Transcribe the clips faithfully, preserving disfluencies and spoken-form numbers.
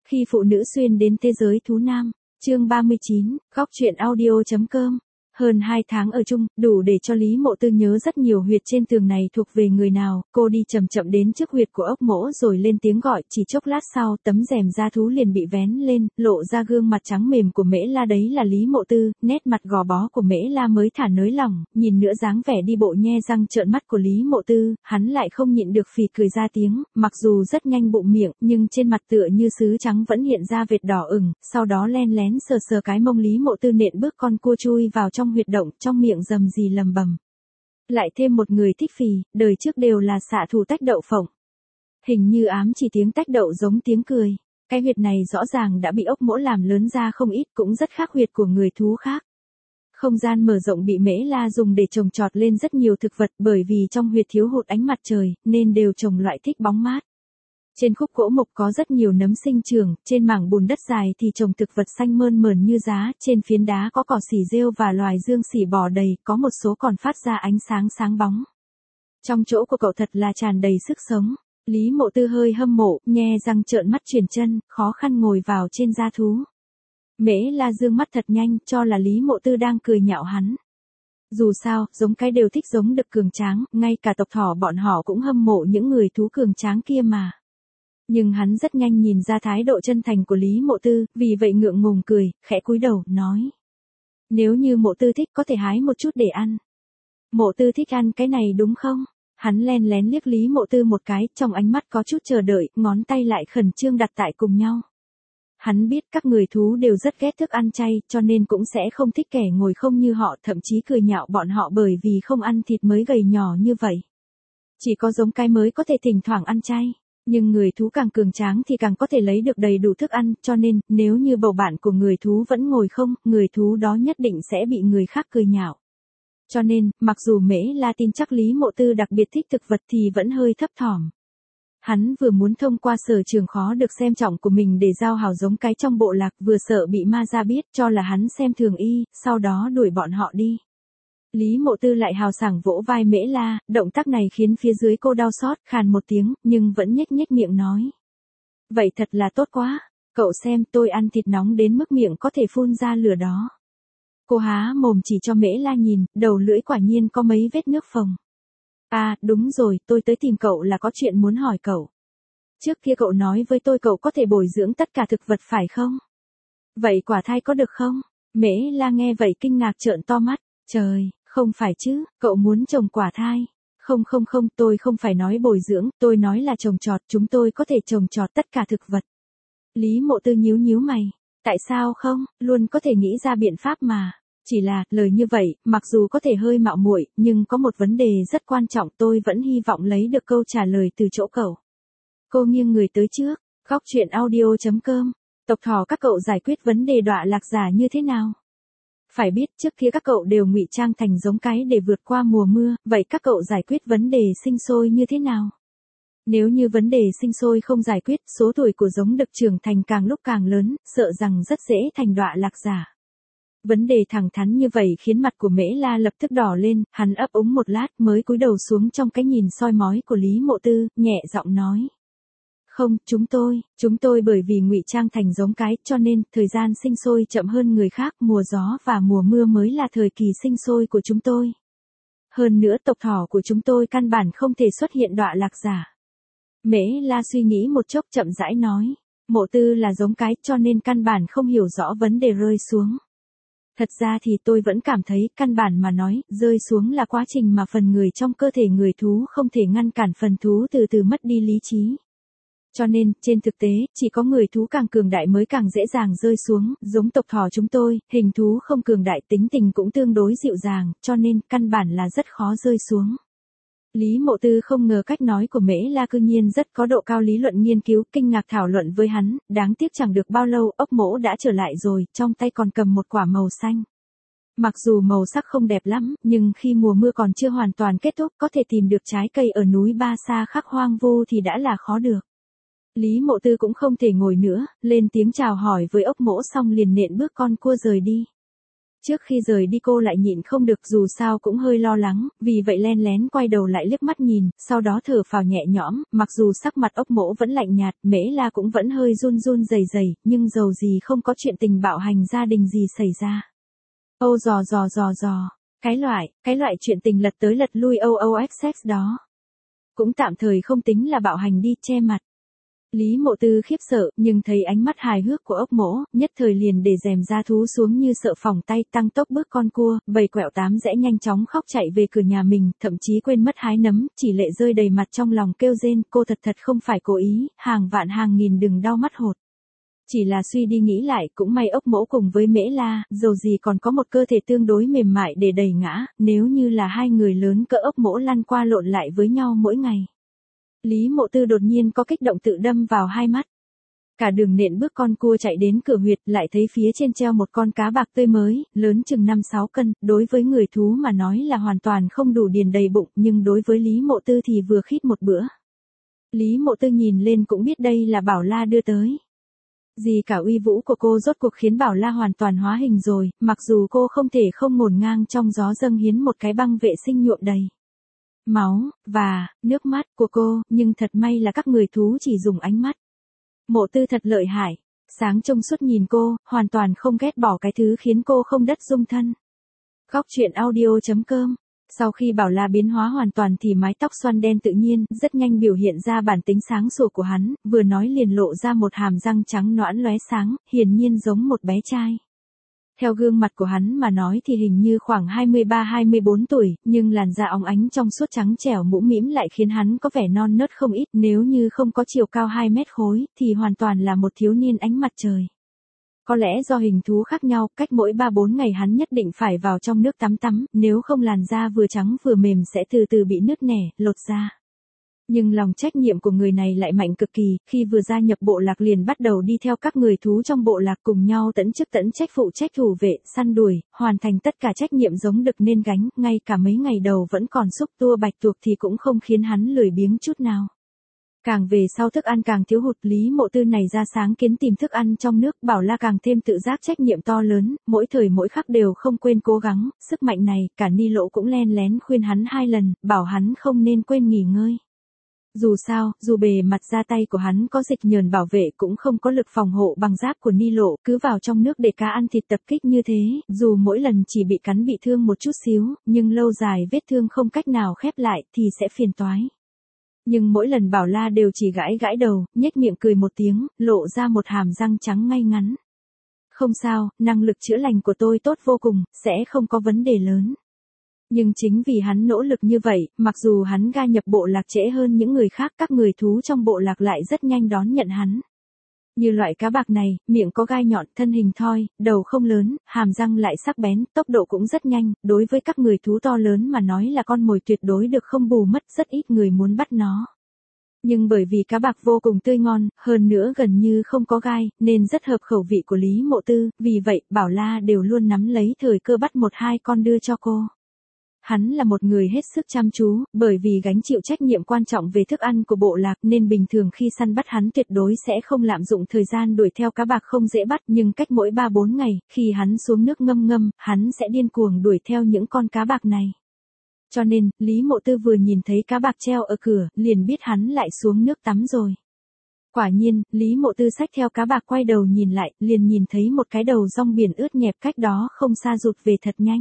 Khi phụ nữ xuyên đến thế giới thú nam, chương ba mươi chín, góc truyện audio.com. Hơn hai tháng ở chung, đủ để cho Lý Mộ Tư nhớ rất nhiều huyệt trên tường này thuộc về người nào. Cô đi chậm chậm đến trước huyệt của ốc mỗ rồi lên tiếng gọi, chỉ chốc lát sau tấm rèm da thú liền bị vén lên, lộ ra gương mặt trắng mềm của Mễ La. Đấy là Lý Mộ Tư. Nét mặt gò bó của Mễ La mới thả nới lỏng, nhìn nữa dáng vẻ đi bộ nhe răng trợn mắt của Lý Mộ Tư, hắn lại không nhịn được phì cười ra tiếng, mặc dù rất nhanh bụng miệng, nhưng trên mặt tựa như sứ trắng vẫn hiện ra vệt đỏ ửng, sau đó len lén sờ sờ cái mông. Lý Mộ Tư nện bước con cua chui vào trong huyệt động, trong miệng rầm rì lầm bầm. Lại thêm một người thích phì, đời trước đều là xạ thủ tách đậu phộng. Hình như ám chỉ tiếng tách đậu giống tiếng cười. Cái huyệt này rõ ràng đã bị ốc mỗ làm lớn ra không ít, cũng rất khác huyệt của người thú khác. Không gian mở rộng bị Mễ La dùng để trồng trọt lên rất nhiều thực vật, bởi vì trong huyệt thiếu hụt ánh mặt trời, nên đều trồng loại thích bóng mát. Trên khúc gỗ mục có rất nhiều nấm sinh trưởng, trên mảng bùn đất dài thì trồng thực vật xanh mơn mởn như giá, trên phiến đá có cỏ xỉ rêu và loài dương xỉ bò đầy, có một số còn phát ra ánh sáng sáng bóng. Trong chỗ của cậu thật là tràn đầy sức sống. Lý Mộ Tư hơi hâm mộ, nhe răng trợn mắt chuyển chân, khó khăn ngồi vào trên da thú. Mễ La dương mắt thật nhanh, cho là Lý Mộ Tư đang cười nhạo hắn. Dù sao, giống cái đều thích giống đực cường tráng, ngay cả tộc thỏ bọn họ cũng hâm mộ những người thú cường tráng kia mà. Nhưng hắn rất nhanh nhìn ra thái độ chân thành của Lý Mộ Tư, vì vậy ngượng ngùng cười, khẽ cúi đầu, nói. Nếu như Mộ Tư thích có thể hái một chút để ăn. Mộ Tư thích ăn cái này đúng không? Hắn len lén liếc Lý Mộ Tư một cái, trong ánh mắt có chút chờ đợi, ngón tay lại khẩn trương đặt tại cùng nhau. Hắn biết các người thú đều rất ghét thức ăn chay, cho nên cũng sẽ không thích kẻ ngồi không như họ, thậm chí cười nhạo bọn họ bởi vì không ăn thịt mới gầy nhỏ như vậy. Chỉ có giống cái mới có thể thỉnh thoảng ăn chay. Nhưng người thú càng cường tráng thì càng có thể lấy được đầy đủ thức ăn, cho nên, nếu như bầu bạn của người thú vẫn ngồi không, người thú đó nhất định sẽ bị người khác cười nhạo. Cho nên, mặc dù Mễ La tin chắc Lý Mộ Tư đặc biệt thích thực vật thì vẫn hơi thấp thỏm. Hắn vừa muốn thông qua sở trường khó được xem trọng của mình để giao hảo giống cái trong bộ lạc, vừa sợ bị ma ra biết cho là hắn xem thường y, sau đó đuổi bọn họ đi. Lý Mộ Tư lại hào sảng vỗ vai Mễ La, động tác này khiến phía dưới cô đau xót, khàn một tiếng, nhưng vẫn nhếch nhếch miệng nói. Vậy thật là tốt quá, cậu xem tôi ăn thịt nóng đến mức miệng có thể phun ra lửa đó. Cô há mồm chỉ cho Mễ La nhìn, đầu lưỡi quả nhiên có mấy vết nước phồng. À, đúng rồi, tôi tới tìm cậu là có chuyện muốn hỏi cậu. Trước kia cậu nói với tôi cậu có thể bồi dưỡng tất cả thực vật phải không? Vậy quả thai có được không? Mễ La nghe vậy kinh ngạc trợn to mắt, trời. Không phải chứ, cậu muốn trồng quả thai. Không không không, tôi không phải nói bồi dưỡng, tôi nói là trồng trọt, chúng tôi có thể trồng trọt tất cả thực vật. Lý Mộ Tư nhíu nhíu mày. Tại sao không, luôn có thể nghĩ ra biện pháp mà. Chỉ là, lời như vậy, mặc dù có thể hơi mạo muội, nhưng có một vấn đề rất quan trọng tôi vẫn hy vọng lấy được câu trả lời từ chỗ cậu. Cô nghiêng người tới trước, góc truyện audio.com. Tộc thỏ các cậu giải quyết vấn đề đọa lạc giả như thế nào? Phải biết trước kia các cậu đều ngụy trang thành giống cái để vượt qua mùa mưa, vậy các cậu giải quyết vấn đề sinh sôi như thế nào? Nếu như vấn đề sinh sôi không giải quyết, số tuổi của giống đực trưởng thành càng lúc càng lớn, sợ rằng rất dễ thành đọa lạc giả. Vấn đề thẳng thắn như vậy khiến mặt của Mễ La lập tức đỏ lên, hắn ấp úng một lát mới cúi đầu xuống trong cái nhìn soi mói của Lý Mộ Tư, nhẹ giọng nói. Không, chúng tôi, chúng tôi bởi vì ngụy trang thành giống cái, cho nên, thời gian sinh sôi chậm hơn người khác, mùa gió và mùa mưa mới là thời kỳ sinh sôi của chúng tôi. Hơn nữa tộc thỏ của chúng tôi căn bản không thể xuất hiện đọa lạc giả. Mễ La suy nghĩ một chốc chậm rãi nói, Mộ Tư là giống cái, cho nên căn bản không hiểu rõ vấn đề rơi xuống. Thật ra thì tôi vẫn cảm thấy, căn bản mà nói, rơi xuống là quá trình mà phần người trong cơ thể người thú không thể ngăn cản phần thú từ từ mất đi lý trí. Cho nên, trên thực tế, chỉ có người thú càng cường đại mới càng dễ dàng rơi xuống, giống tộc thỏ chúng tôi, hình thú không cường đại tính tình cũng tương đối dịu dàng, cho nên, căn bản là rất khó rơi xuống. Lý Mộ Tư không ngờ cách nói của Mễ La cư nhiên rất có độ cao lý luận nghiên cứu, kinh ngạc thảo luận với hắn, đáng tiếc chẳng được bao lâu, ốc mỗ đã trở lại rồi, trong tay còn cầm một quả màu xanh. Mặc dù màu sắc không đẹp lắm, nhưng khi mùa mưa còn chưa hoàn toàn kết thúc, có thể tìm được trái cây ở núi Ba Sa khắc hoang vu thì đã là khó được. Lý Mộ Tư cũng không thể ngồi nữa, lên tiếng chào hỏi với ốc mỗ xong liền nện bước con cua rời đi. Trước khi rời đi cô lại nhịn không được dù sao cũng hơi lo lắng, vì vậy len lén quay đầu lại liếc mắt nhìn, sau đó thở phào nhẹ nhõm, mặc dù sắc mặt ốc mỗ vẫn lạnh nhạt, Mễ La cũng vẫn hơi run run rẩy rẩy, nhưng dầu gì không có chuyện tình bạo hành gia đình gì xảy ra. Âu dò dò dò dò, cái loại, cái loại chuyện tình lật tới lật lui o o ích ích đó. Cũng tạm thời không tính là bạo hành đi, che mặt. Lý Mộ Tư khiếp sợ, nhưng thấy ánh mắt hài hước của ốc mỗ, nhất thời liền để rèm da thú xuống như sợ phỏng tay, tăng tốc bước con cua, bảy quẹo tám rẽ nhanh chóng khóc chạy về cửa nhà mình, thậm chí quên mất hái nấm, chỉ lệ rơi đầy mặt trong lòng kêu rên, cô thật thật không phải cố ý, hàng vạn hàng nghìn đừng đau mắt hột. Chỉ là suy đi nghĩ lại, cũng may ốc mỗ cùng với Mễ La, dầu gì còn có một cơ thể tương đối mềm mại để đẩy ngã, nếu như là hai người lớn cỡ ốc mỗ lăn qua lộn lại với nhau mỗi ngày. Lý Mộ Tư đột nhiên có kích động tự đâm vào hai mắt. Cả đường nện bước con cua chạy đến cửa huyệt, lại thấy phía trên treo một con cá bạc tươi mới, lớn chừng năm sáu cân, đối với người thú mà nói là hoàn toàn không đủ điền đầy bụng, nhưng đối với Lý Mộ Tư thì vừa khít một bữa. Lý Mộ Tư nhìn lên cũng biết đây là Bảo La đưa tới. Gì cả uy vũ của cô rốt cuộc khiến Bảo La hoàn toàn hóa hình rồi, mặc dù cô không thể không ngổn ngang trong gió dâng hiến một cái băng vệ sinh nhuộm đầy máu, và, nước mắt của cô, nhưng thật may là các người thú chỉ dùng ánh mắt. Mộ Tư thật lợi hại, sáng trông suốt nhìn cô, hoàn toàn không ghét bỏ cái thứ khiến cô không đất dung thân. Góc truyện audio chấm com. Sau khi Bảo La biến hóa hoàn toàn thì mái tóc xoăn đen tự nhiên, rất nhanh biểu hiện ra bản tính sáng sủa của hắn, vừa nói liền lộ ra một hàm răng trắng nõn lóe sáng, hiển nhiên giống một bé trai. Theo gương mặt của hắn mà nói thì hình như khoảng hai mươi ba hai mươi bốn tuổi, nhưng làn da óng ánh trong suốt trắng trẻo mũm mĩm lại khiến hắn có vẻ non nớt không ít, nếu như không có chiều cao hai mét khối, thì hoàn toàn là một thiếu niên ánh mặt trời. Có lẽ do hình thú khác nhau, cách mỗi ba bốn ngày hắn nhất định phải vào trong nước tắm tắm, nếu không làn da vừa trắng vừa mềm sẽ từ từ bị nứt nẻ, lột da. Nhưng lòng trách nhiệm của người này lại mạnh cực kỳ, khi vừa gia nhập bộ lạc liền bắt đầu đi theo các người thú trong bộ lạc cùng nhau tẫn chức tẫn trách phụ trách thủ vệ, săn đuổi, hoàn thành tất cả trách nhiệm giống đực nên gánh, ngay cả mấy ngày đầu vẫn còn xúc tua bạch tuộc thì cũng không khiến hắn lười biếng chút nào. Càng về sau thức ăn càng thiếu hụt, Lý Mộ Tư này ra sáng kiến tìm thức ăn trong nước, Bảo La càng thêm tự giác trách nhiệm to lớn, mỗi thời mỗi khắc đều không quên cố gắng, sức mạnh này, cả Ni Lộ cũng len lén khuyên hắn hai lần, bảo hắn không nên quên nghỉ ngơi. Dù sao, dù bề mặt da tay của hắn có dịch nhờn bảo vệ cũng không có lực phòng hộ bằng giáp của Ni Lộ, cứ vào trong nước để cá ăn thịt tập kích như thế, dù mỗi lần chỉ bị cắn bị thương một chút xíu, nhưng lâu dài vết thương không cách nào khép lại thì sẽ phiền toái. Nhưng mỗi lần Bảo La đều chỉ gãi gãi đầu, nhếch miệng cười một tiếng, lộ ra một hàm răng trắng ngay ngắn. Không sao, năng lực chữa lành của tôi tốt vô cùng, sẽ không có vấn đề lớn. Nhưng chính vì hắn nỗ lực như vậy, mặc dù hắn ga nhập bộ lạc trễ hơn những người khác, các người thú trong bộ lạc lại rất nhanh đón nhận hắn. Như loại cá bạc này, miệng có gai nhọn, thân hình thoi, đầu không lớn, hàm răng lại sắc bén, tốc độ cũng rất nhanh, đối với các người thú to lớn mà nói là con mồi tuyệt đối được không bù mất, rất ít người muốn bắt nó. Nhưng bởi vì cá bạc vô cùng tươi ngon, hơn nữa gần như không có gai, nên rất hợp khẩu vị của Lý Mộ Tư, vì vậy, Bảo La đều luôn nắm lấy thời cơ bắt một hai con đưa cho cô. Hắn là một người hết sức chăm chú, bởi vì gánh chịu trách nhiệm quan trọng về thức ăn của bộ lạc nên bình thường khi săn bắt hắn tuyệt đối sẽ không lạm dụng thời gian đuổi theo cá bạc không dễ bắt, nhưng cách mỗi ba bốn ngày, khi hắn xuống nước ngâm ngâm, hắn sẽ điên cuồng đuổi theo những con cá bạc này. Cho nên, Lý Mộ Tư vừa nhìn thấy cá bạc treo ở cửa, liền biết hắn lại xuống nước tắm rồi. Quả nhiên, Lý Mộ Tư xách theo cá bạc quay đầu nhìn lại, liền nhìn thấy một cái đầu rong biển ướt nhẹp cách đó không xa rụt về thật nhanh.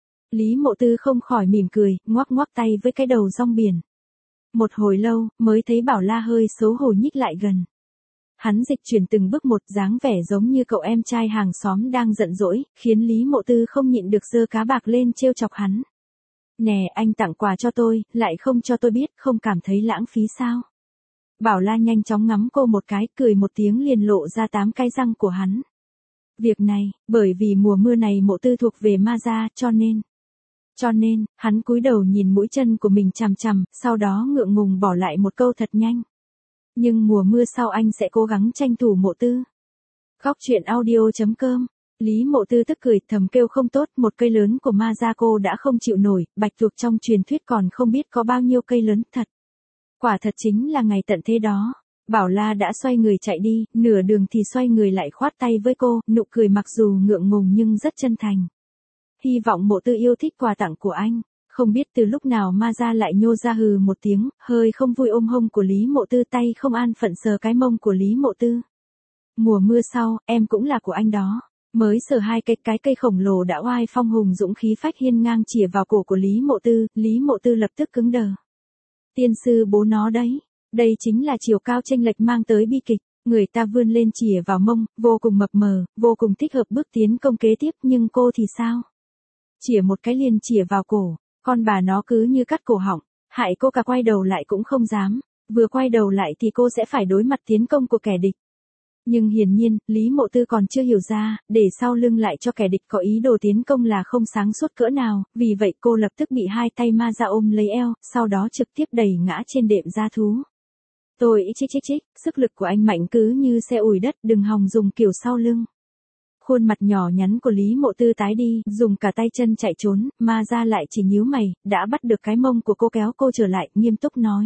Lý Mộ Tư không khỏi mỉm cười, ngoắc ngoắc tay với cái đầu rong biển. Một hồi lâu, mới thấy Bảo La hơi xấu hổ nhích lại gần. Hắn dịch chuyển từng bước một, dáng vẻ giống như cậu em trai hàng xóm đang giận dỗi, khiến Lý Mộ Tư không nhịn được giơ cá bạc lên trêu chọc hắn. Nè, anh tặng quà cho tôi, lại không cho tôi biết, không cảm thấy lãng phí sao? Bảo La nhanh chóng ngắm cô một cái, cười một tiếng liền lộ ra tám cái răng của hắn. Việc này, bởi vì mùa mưa này Mộ Tư thuộc về ma gia, cho nên... Cho nên, hắn cúi đầu nhìn mũi chân của mình chằm chằm, sau đó ngượng ngùng bỏ lại một câu thật nhanh. Nhưng mùa mưa sau anh sẽ cố gắng tranh thủ Mộ Tư. Góc truyện audio chấm com. Lý Mộ Tư tức cười, thầm kêu không tốt, một cây lớn của ma gia cô đã không chịu nổi, bạch tuộc trong truyền thuyết còn không biết có bao nhiêu cây lớn thật. Quả thật chính là ngày tận thế đó. Bảo La đã xoay người chạy đi, nửa đường thì xoay người lại khoát tay với cô, nụ cười mặc dù ngượng ngùng nhưng rất chân thành. hy vọng Mộ Tư yêu thích quà tặng của anh. Không biết từ lúc nào Ma Gia lại nhô ra hừ một tiếng, hơi không vui ôm hông của Lý Mộ Tư, tay không an phận sờ cái mông của Lý Mộ Tư. Mùa mưa sau, em cũng là của anh đó. Mới sờ hai cái cái cây khổng lồ đã oai phong hùng dũng khí phách hiên ngang chĩa vào cổ của Lý Mộ Tư, Lý Mộ Tư lập tức cứng đờ. Tiên sư bố nó đấy, đây chính là chiều cao chênh lệch mang tới bi kịch. Người ta vươn lên chĩa vào mông, vô cùng mập mờ, vô cùng thích hợp bước tiến công kế tiếp, nhưng cô thì sao? Chĩa một cái liền chĩa vào cổ, con bà nó cứ như cắt cổ họng, hại cô cả quay đầu lại cũng không dám, vừa quay đầu lại thì cô sẽ phải đối mặt tiến công của kẻ địch. Nhưng hiển nhiên, Lý Mộ Tư còn chưa hiểu ra, để sau lưng lại cho kẻ địch có ý đồ tiến công là không sáng suốt cỡ nào, vì vậy cô lập tức bị hai tay Ma Gia ôm lấy eo, sau đó trực tiếp đẩy ngã trên đệm gia thú. Tôi chích chích chích, sức lực của anh mạnh cứ như xe ủi đất, đừng hòng dùng kiểu sau lưng. Khuôn mặt nhỏ nhắn của Lý Mộ Tư tái đi, dùng cả tay chân chạy trốn, Ma Gia lại chỉ nhíu mày, đã bắt được cái mông của cô kéo cô trở lại, nghiêm túc nói.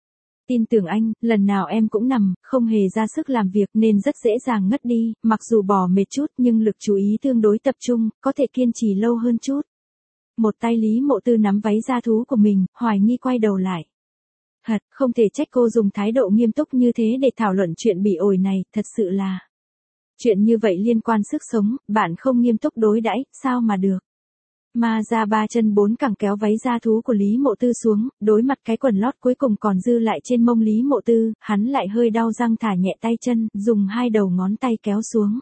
Tin tưởng anh, lần nào em cũng nằm, không hề ra sức làm việc nên rất dễ dàng ngất đi, mặc dù bỏ mệt chút nhưng lực chú ý tương đối tập trung, có thể kiên trì lâu hơn chút. Một tay Lý Mộ Tư nắm váy da thú của mình, hoài nghi quay đầu lại. Hật, không thể trách cô dùng thái độ nghiêm túc như thế để thảo luận chuyện bị ổi này, thật sự là. Chuyện như vậy liên quan sức sống, bạn không nghiêm túc đối đãi, sao mà được. Ma Gia ba chân bốn cẳng kéo váy da thú của Lý Mộ Tư xuống, đối mặt cái quần lót cuối cùng còn dư lại trên mông Lý Mộ Tư, hắn lại hơi đau răng thả nhẹ tay chân, dùng hai đầu ngón tay kéo xuống.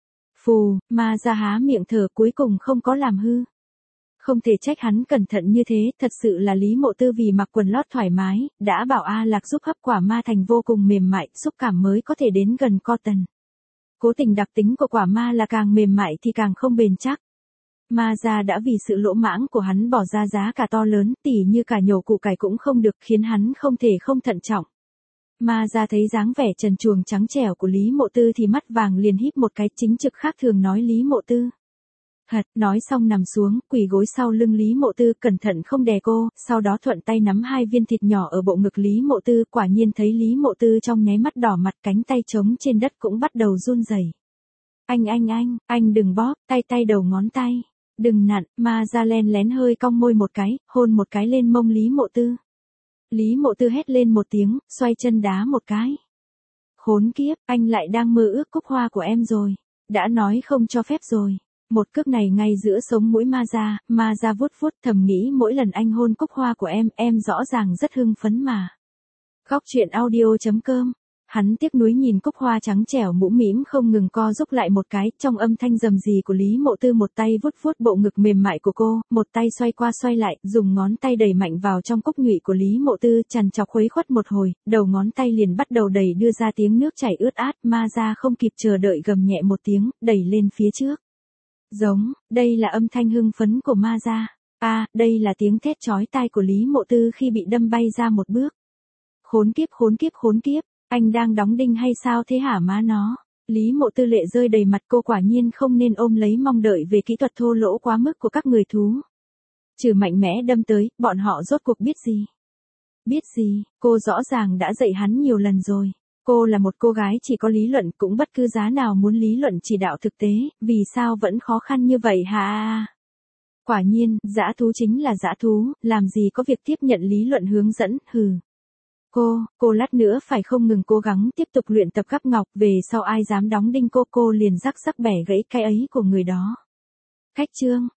Phù, Ma Gia há miệng thở cuối cùng không có làm hư. Không thể trách hắn cẩn thận như thế, thật sự là Lý Mộ Tư vì mặc quần lót thoải mái, đã bảo A Lạc giúp hấp quả ma thành vô cùng mềm mại, xúc cảm mới có thể đến gần cotton. Cố tình đặc tính của quả ma là càng mềm mại thì càng không bền chắc. Ma Gia đã vì sự lỗ mãng của hắn bỏ ra giá cả to lớn, tỉ như cả nhổ củ cải cũng không được, khiến hắn không thể không thận trọng. Ma Gia thấy dáng vẻ trần truồng trắng trẻo của Lý Mộ Tư thì mắt vàng liền híp một cái, chính trực khác thường nói Lý Mộ Tư. Hật, nói xong nằm xuống, quỳ gối sau lưng Lý Mộ Tư, cẩn thận không đè cô, sau đó thuận tay nắm hai viên thịt nhỏ ở bộ ngực Lý Mộ Tư, quả nhiên thấy Lý Mộ Tư trong nháy mắt đỏ mặt, cánh tay trống trên đất cũng bắt đầu run rẩy. Anh anh anh, anh đừng bóp, tay tay đầu ngón tay. Đừng nặn, Ma Gia len lén hơi cong môi một cái, hôn một cái lên mông Lý Mộ Tư. Lý Mộ Tư hét lên một tiếng, xoay chân đá một cái. Khốn kiếp, anh lại đang mơ ước cúc hoa của em rồi. Đã nói không cho phép rồi. Một cước này ngay giữa sống mũi Ma Gia, Ma Gia vuốt vuốt thầm nghĩ mỗi lần anh hôn cúc hoa của em, em rõ ràng rất hưng phấn mà. Góc truyện audio chấm com. Hắn tiếc nuối nhìn cúc hoa trắng trẻo mũm mĩm không ngừng co giúp lại một cái, trong âm thanh rầm rì của Lý Mộ Tư một tay vuốt vuốt bộ ngực mềm mại của cô, một tay xoay qua xoay lại, dùng ngón tay đẩy mạnh vào trong cúc nhụy của Lý Mộ Tư, chằn chọc khuấy khuất một hồi, đầu ngón tay liền bắt đầu đẩy đưa ra tiếng nước chảy ướt át, Ma Gia không kịp chờ đợi gầm nhẹ một tiếng, đẩy lên phía trước. Giống, đây là âm thanh hưng phấn của Ma Gia. A, à, đây là tiếng thét chói tai của Lý Mộ Tư khi bị đâm bay ra một bước. Khốn kiếp khốn kiếp khốn kiếp. Anh đang đóng đinh hay sao thế hả má nó? Lý Mộ Tư lệ rơi đầy mặt, cô quả nhiên không nên ôm lấy mong đợi về kỹ thuật thô lỗ quá mức của các người thú. Trừ mạnh mẽ đâm tới, bọn họ rốt cuộc biết gì? Biết gì, cô rõ ràng đã dạy hắn nhiều lần rồi. Cô là một cô gái chỉ có lý luận, cũng bất cứ giá nào muốn lý luận chỉ đạo thực tế, vì sao vẫn khó khăn như vậy hả? Quả nhiên, dã thú chính là dã thú, làm gì có việc tiếp nhận lý luận hướng dẫn, hừ. Cô, cô lát nữa phải không ngừng cố gắng tiếp tục luyện tập gắp ngọc, về sau ai dám đóng đinh cô, cô liền rắc rắc bẻ gãy cái ấy của người đó. Cách chương.